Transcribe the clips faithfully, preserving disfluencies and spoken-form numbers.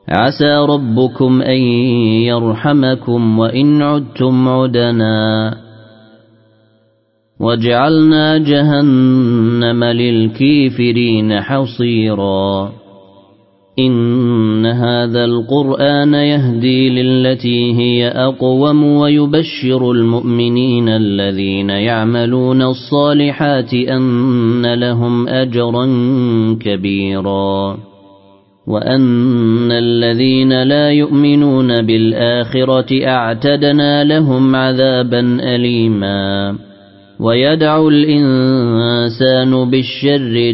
عسى ربكم أن يرحمكم وإن عدتم عدنا وجعلنا جهنم للكافرين حصيرا إن هذا القرآن يهدي للتي هي أقوم ويبشر المؤمنين الذين يعملون الصالحات أن لهم أجرا كبيرا وأن الذين لا يؤمنون بالآخرة أعتدنا لهم عذابا أليما ويدعو الإنسان بالشر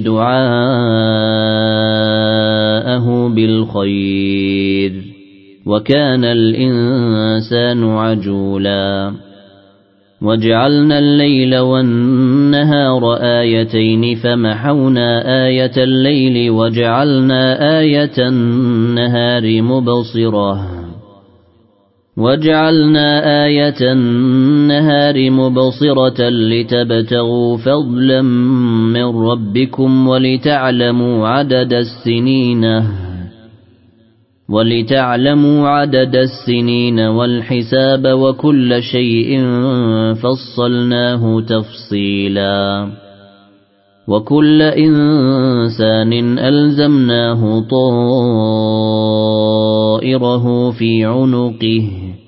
دعاءه بالخير وكان الإنسان عجولا وجعلنا الليل والنهار آيتين فمحونا آية الليل وجعلنا آية النهار مبصرة وجعلنا آية النهار مبصرة لتبتغوا فضلا من ربكم ولتعلموا عدد السنين ولتعلموا عدد السنين والحساب وكل شيء فصلناه تفصيلا وكل إنسان ألزمناه طائره في عنقه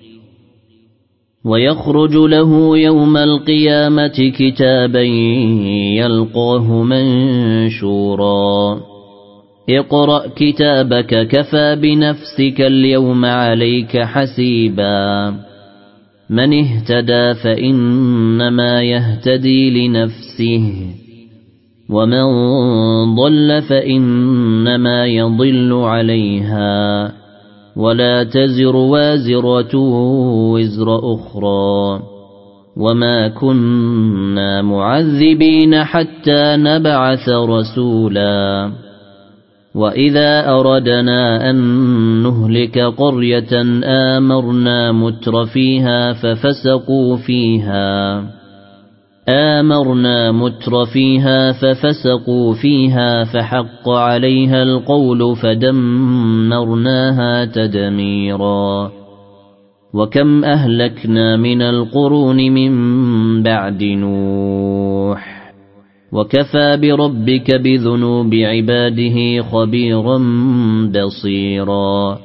ويخرج له يوم القيامة كتابا يلقاه منشورا اقرأ كتابك كفى بنفسك اليوم عليك حسيبا من اهتدى فإنما يهتدي لنفسه ومن ضل فإنما يضل عليها ولا تزر وازرة وزر أخرى وما كنا معذبين حتى نبعث رسولا وإذا أردنا أن نهلك قرية آمرنا متر فيها ففسقوا فيها آمرنا متر فيها ففسقوا فيها فحق عليها القول فدمرناها تدميرا وكم أهلكنا من القرون من بعد نوح وكفى بربك بذنوب عباده خبيرا بصيرا